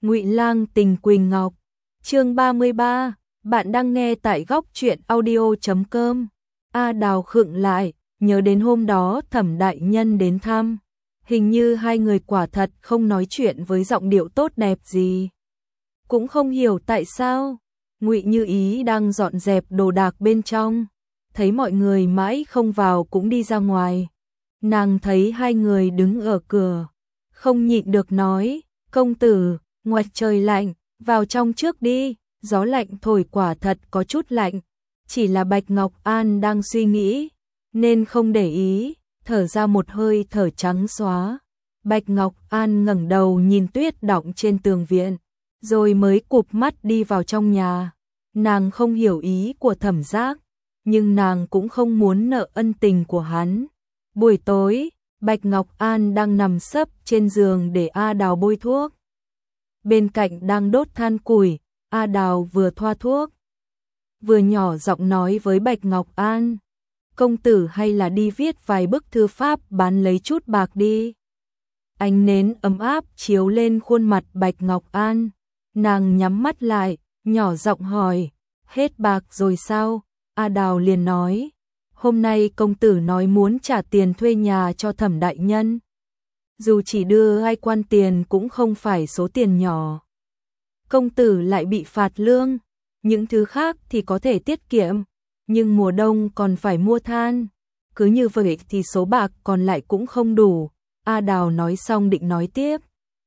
Ngụy Lang tình Quỳnh Ngọc. Chương 33, bạn đang nghe tại góc truyện audio.com. A Đào khựng lại, nhớ đến hôm đó Thẩm đại nhân đến thăm, hình như hai người quả thật không nói chuyện với giọng điệu tốt đẹp gì. Cũng không hiểu tại sao, Ngụy Như Ý đang dọn dẹp đồ đạc bên trong, thấy mọi người mãi không vào cũng đi ra ngoài. Nàng thấy hai người đứng ở cửa, không nhịn được nói, công tử, ngoài trời lạnh, vào trong trước đi, gió lạnh thổi quả thật có chút lạnh. Chỉ là Bạch Ngọc An đang suy nghĩ, nên không để ý, thở ra một hơi thở trắng xóa. Bạch Ngọc An ngẩng đầu nhìn tuyết đọng trên tường viện, rồi mới cụp mắt đi vào trong nhà. Nàng không hiểu ý của Thẩm Giác, nhưng nàng cũng không muốn nợ ân tình của hắn. Buổi tối, Bạch Ngọc An đang nằm sấp trên giường để A Đào bôi thuốc. Bên cạnh đang đốt than củi, A Đào vừa thoa thuốc, vừa nhỏ giọng nói với Bạch Ngọc An, công tử hay là đi viết vài bức thư pháp bán lấy chút bạc đi. Ánh nến ấm áp chiếu lên khuôn mặt Bạch Ngọc An, nàng nhắm mắt lại, nhỏ giọng hỏi, hết bạc rồi sao? A Đào liền nói, hôm nay công tử nói muốn trả tiền thuê nhà cho Thẩm đại nhân. Dù chỉ đưa 2 quan tiền cũng không phải số tiền nhỏ. Công tử lại bị phạt lương, những thứ khác thì có thể tiết kiệm, nhưng mùa đông còn phải mua than. Cứ như vậy thì số bạc còn lại cũng không đủ. A Đào nói xong định nói tiếp,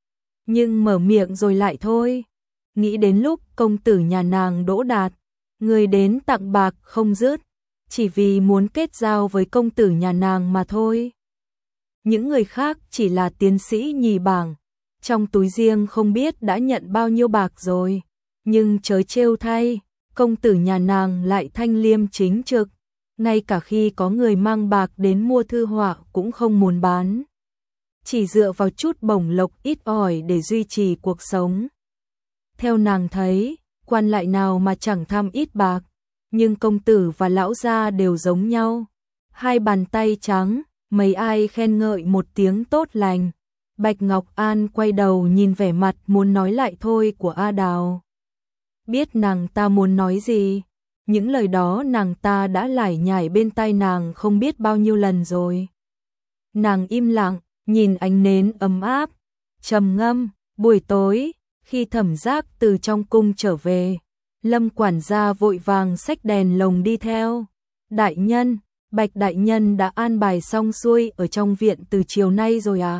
nhưng mở miệng rồi lại thôi. Nghĩ đến lúc công tử nhà nàng Đỗ Đạt, người đến tặng bạc không dứt, chỉ vì muốn kết giao với công tử nhà nàng mà thôi. Những người khác chỉ là tiến sĩ nhì bảng, trong túi riêng không biết đã nhận bao nhiêu bạc rồi, nhưng chớ trêu thay, công tử nhà nàng lại thanh liêm chính trực, ngay cả khi có người mang bạc đến mua thư họa cũng không muốn bán, chỉ dựa vào chút bổng lộc ít ỏi để duy trì cuộc sống. Theo nàng thấy, quan lại nào mà chẳng tham ít bạc, nhưng công tử và lão gia đều giống nhau, 2 bàn tay trắng, mấy ai khen ngợi một tiếng tốt lành. Bạch Ngọc An quay đầu nhìn vẻ mặt muốn nói lại thôi của A Đào. Biết nàng ta muốn nói gì, những lời đó nàng ta đã lải nhải bên tai nàng không biết bao nhiêu lần rồi. Nàng im lặng, nhìn ánh nến ấm áp, trầm ngâm. Buổi tối, khi Thẩm Giác từ trong cung trở về, Lâm quản gia vội vàng xách đèn lồng đi theo. Đại nhân, Bạch đại nhân đã an bài xong xuôi ở trong viện từ chiều nay rồi à?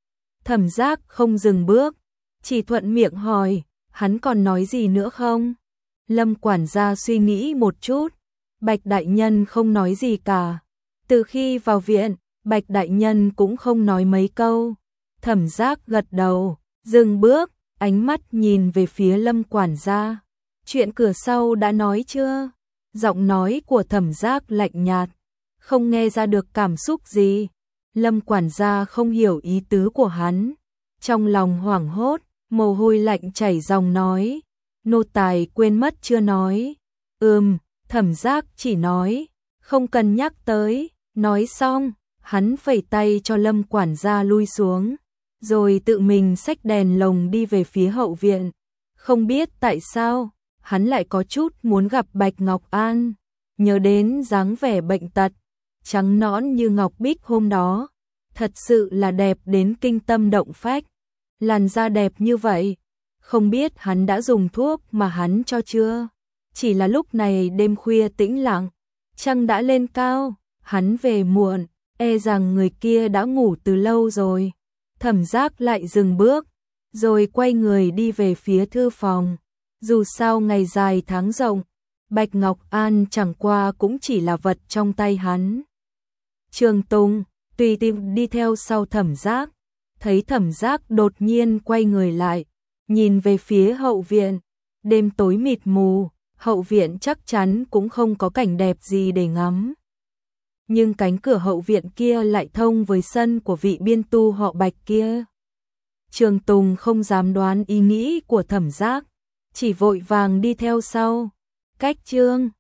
Thẩm Giác không dừng bước, chỉ thuận miệng hỏi, hắn còn nói gì nữa không? Lâm quản gia suy nghĩ một chút, Bạch đại nhân không nói gì cả. Từ khi vào viện, Bạch đại nhân cũng không nói mấy câu. Thẩm Giác gật đầu, dừng bước, ánh mắt nhìn về phía Lâm quản gia. Chuyện cửa sau đã nói chưa? Giọng nói của Thẩm Giác lạnh nhạt, không nghe ra được cảm xúc gì. Lâm quản gia không hiểu ý tứ của hắn, trong lòng hoảng hốt, mồ hôi lạnh chảy ròng nói, nô tài quên mất chưa nói. Thẩm Giác chỉ nói, không cần nhắc tới. Nói xong, hắn phẩy tay cho Lâm quản gia lui xuống, rồi tự mình xách đèn lồng đi về phía hậu viện. Không biết tại sao, hắn lại có chút muốn gặp Bạch Ngọc An, nhớ đến dáng vẻ bệnh tật, trắng nõn như ngọc bích hôm đó, thật sự là đẹp đến kinh tâm động phách. Làn da đẹp như vậy, không biết hắn đã dùng thuốc mà hắn cho chưa? Chỉ là lúc này đêm khuya tĩnh lặng, trăng đã lên cao, hắn về muộn, e rằng người kia đã ngủ từ lâu rồi. Thẩm Giác lại dừng bước, rồi quay người đi về phía thư phòng. Dù sao ngày dài tháng rộng, Bạch Ngọc An chẳng qua cũng chỉ là vật trong tay hắn. Trường Tùng tùy tiện đi theo sau Thẩm Giác, thấy Thẩm Giác đột nhiên quay người lại, nhìn về phía hậu viện. Đêm tối mịt mù, hậu viện chắc chắn cũng không có cảnh đẹp gì để ngắm. Nhưng cánh cửa hậu viện kia lại thông với sân của vị biên tu họ Bạch kia. Trường Tùng không dám đoán ý nghĩ của Thẩm Giác, chỉ vội vàng đi theo sau. Cách chương